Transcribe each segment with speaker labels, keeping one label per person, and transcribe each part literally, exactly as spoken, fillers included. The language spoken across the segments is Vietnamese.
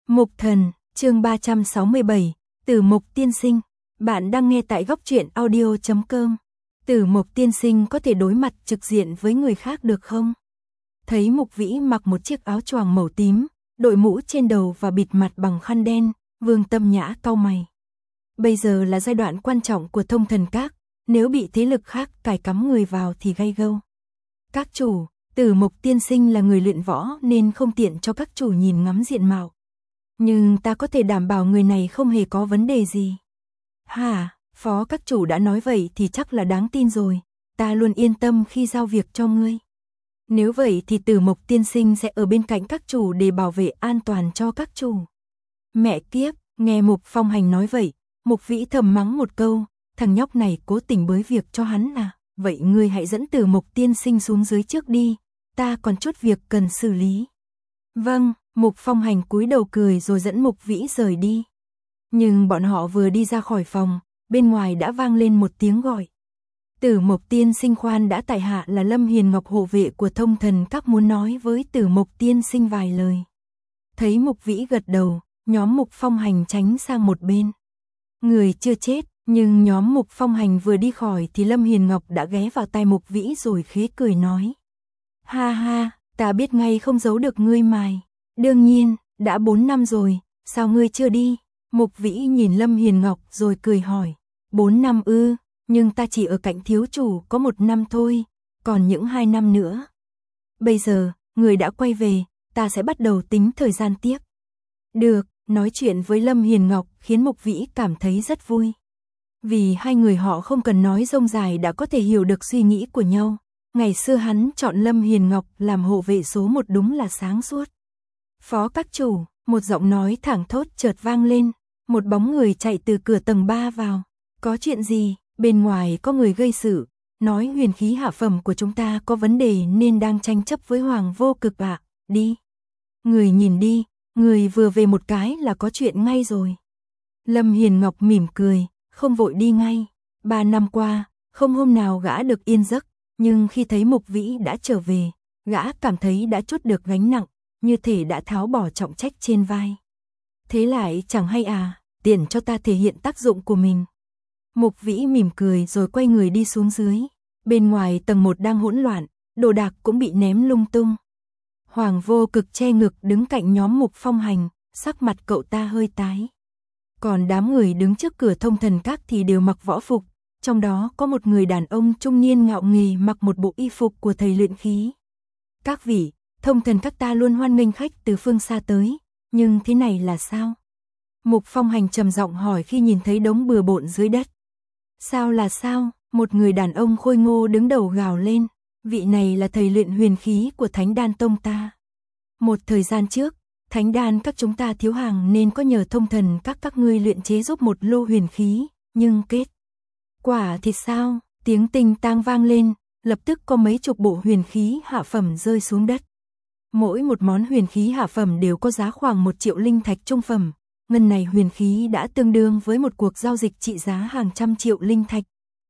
Speaker 1: Mục Thần, chương ba trăm sáu mươi bảy, Tử Mục Tiên Sinh. Bạn đang nghe tại góc truyện audio chấm com. Tử Mục Tiên Sinh có thể đối mặt trực diện với người khác được không? Thấy Mục Vĩ mặc một chiếc áo choàng màu tím, đội mũ trên đầu và bịt mặt bằng khăn đen, Vương Tâm Nhã cau mày. Bây giờ là giai đoạn quan trọng của Thông Thần Các, nếu bị thế lực khác cài cắm người vào thì gay gâu. Các chủ, Tử Mục Tiên Sinh là người luyện võ nên không tiện cho các chủ nhìn ngắm diện mạo. Nhưng ta có thể đảm bảo người này không hề có vấn đề gì. Hả, phó các chủ đã nói vậy thì chắc là đáng tin rồi, ta luôn yên tâm khi giao việc cho ngươi. Nếu vậy thì Tử Mục Tiên Sinh sẽ ở bên cạnh các chủ để bảo vệ an toàn cho các chủ. Mẹ kiếp, nghe Mục Phong Hành nói vậy, Mục Vĩ thầm mắng một câu, thằng nhóc này cố tình bới việc cho hắn à, vậy ngươi hãy dẫn Tử Mục Tiên Sinh xuống dưới trước đi, ta còn chút việc cần xử lý. Vâng, Mục Phong Hành cúi đầu cười rồi dẫn Mục Vĩ rời đi. Nhưng bọn họ vừa đi ra khỏi phòng, bên ngoài đã vang lên một tiếng gọi. Tử Mục Tiên Sinh khoan đã, tại hạ là Lâm Hiền Ngọc, hộ vệ của Thông Thần Các, muốn nói với Tử Mục Tiên Sinh vài lời. Thấy Mục Vĩ gật đầu, nhóm Mục Phong Hành tránh sang một bên. Người chưa chết, nhưng nhóm Mục Phong Hành vừa đi khỏi thì Lâm Hiền Ngọc đã ghé vào tai Mục Vĩ rồi khế cười nói. Ha ha, ta biết ngay không giấu được ngươi mài. Đương nhiên, đã bốn năm rồi, sao ngươi chưa đi? Mục Vĩ nhìn Lâm Hiền Ngọc rồi cười hỏi. Bốn năm ư, nhưng ta chỉ ở cạnh thiếu chủ có một năm thôi, còn những hai năm nữa. Bây giờ, người đã quay về, ta sẽ bắt đầu tính thời gian tiếp. Được, nói chuyện với Lâm Hiền Ngọc khiến Mục Vĩ cảm thấy rất vui. Vì hai người họ không cần nói rông dài đã có thể hiểu được suy nghĩ của nhau. Ngày xưa hắn chọn Lâm Hiền Ngọc làm hộ vệ số một đúng là sáng suốt. Phó các chủ, một giọng nói thẳng thốt chợt vang lên, một bóng người chạy từ cửa tầng ba vào. Có chuyện gì? Bên ngoài có người gây sự, nói huyền khí hạ phẩm của chúng ta có vấn đề nên đang tranh chấp với Hoàng Vô Cực ạ. À. Đi. Người nhìn đi, người vừa về một cái là có chuyện ngay rồi. Lâm Hiền Ngọc mỉm cười, không vội đi ngay. Ba năm qua, không hôm nào gã được yên giấc, nhưng khi thấy Mục Vĩ đã trở về, gã cảm thấy đã trút được gánh nặng, như thể đã tháo bỏ trọng trách trên vai. Thế lại chẳng hay à, tiện cho ta thể hiện tác dụng của mình. Mục Vĩ mỉm cười rồi quay người đi xuống dưới. Bên ngoài tầng một đang hỗn loạn, đồ đạc cũng bị ném lung tung. Hoàng Vô Cực che ngực đứng cạnh nhóm Mục Phong Hành, sắc mặt cậu ta hơi tái. Còn đám người đứng trước cửa Thông Thần Các thì đều mặc võ phục, trong đó có một người đàn ông trung niên ngạo nghễ mặc một bộ y phục của thầy luyện khí. Các vị, Thông Thần Các ta luôn hoan nghênh khách từ phương xa tới, nhưng thế này là sao? Mục Phong Hành trầm giọng hỏi khi nhìn thấy đống bừa bộn dưới đất. Sao là sao? Một người đàn ông khôi ngô đứng đầu gào lên. Vị này là thầy luyện huyền khí của Thánh Đan Tông ta. Một thời gian trước, Thánh Đan Các chúng ta thiếu hàng nên có nhờ Thông Thần Các các ngươi luyện chế giúp một lô huyền khí, nhưng kết quả thì sao? Tiếng tinh tang vang lên, lập tức có mấy chục bộ huyền khí hạ phẩm rơi xuống đất. Mỗi một món huyền khí hạ phẩm đều có giá khoảng một triệu linh thạch trung phẩm. Ngân này huyền khí đã tương đương với một cuộc giao dịch trị giá hàng trăm triệu linh thạch.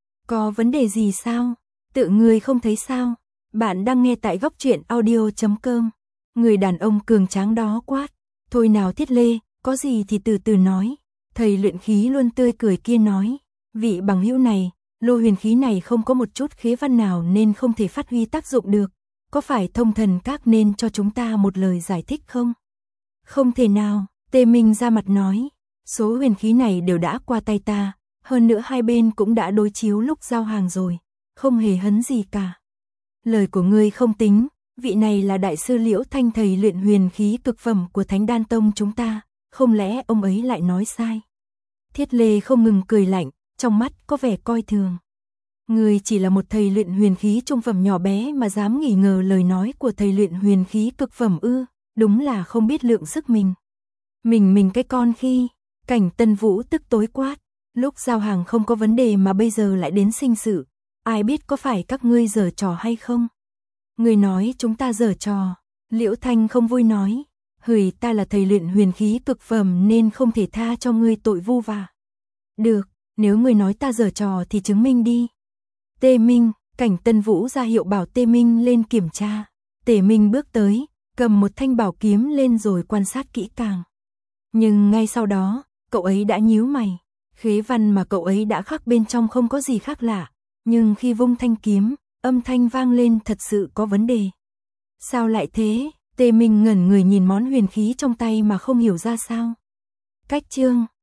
Speaker 1: Có vấn đề gì sao? Tự người không thấy sao? Bạn đang nghe tại góc truyện audio chấm com. Người đàn ông cường tráng đó quát. Thôi nào Thiết Lê, có gì thì từ từ nói. Thầy luyện khí luôn tươi cười kia nói. Vị bằng hữu này, lô huyền khí này không có một chút khế văn nào nên không thể phát huy tác dụng được. Có phải Thông Thần Các nên cho chúng ta một lời giải thích không? Không thể nào. Tề Minh ra mặt nói, số huyền khí này đều đã qua tay ta, hơn nữa hai bên cũng đã đối chiếu lúc giao hàng rồi, không hề hấn gì cả. Lời của ngươi không tính, vị này là đại sư Liễu Thanh, thầy luyện huyền khí cực phẩm của Thánh Đan Tông chúng ta, không lẽ ông ấy lại nói sai? Thiết Lê không ngừng cười lạnh, trong mắt có vẻ coi thường. Ngươi chỉ là một thầy luyện huyền khí trung phẩm nhỏ bé mà dám nghi ngờ lời nói của thầy luyện huyền khí cực phẩm ư, đúng là không biết lượng sức mình. Mình mình cái con khi, Cảnh Tân Vũ tức tối quát, lúc giao hàng không có vấn đề mà bây giờ lại đến sinh sự, ai biết có phải các ngươi giở trò hay không? Người nói chúng ta giở trò, Liễu Thanh không vui nói, hửi ta là thầy luyện huyền khí cực phẩm nên không thể tha cho ngươi tội vu vạ. Được, nếu ngươi nói ta giở trò thì chứng minh đi. Tề Minh, Cảnh Tân Vũ ra hiệu bảo Tề Minh lên kiểm tra. Tề Minh bước tới, cầm một thanh bảo kiếm lên rồi quan sát kỹ càng. Nhưng ngay sau đó, cậu ấy đã nhíu mày. Khế văn mà cậu ấy đã khắc bên trong không có gì khác lạ, nhưng khi vung thanh kiếm, âm thanh vang lên thật sự có vấn đề. Sao lại thế? Tề Minh ngẩn người nhìn món huyền khí trong tay mà không hiểu ra sao. Cách chương